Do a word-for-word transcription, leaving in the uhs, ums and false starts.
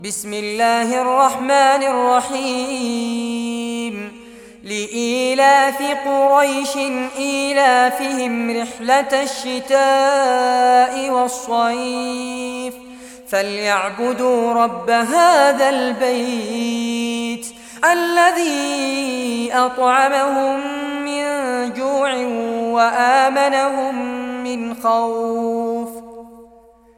بسم الله الرحمن الرحيم لإيلاف قريش إيلافهم رحلة الشتاء والصيف فليعبدوا رب هذا البيت الذي أطعمهم من جوع وآمنهم من خوف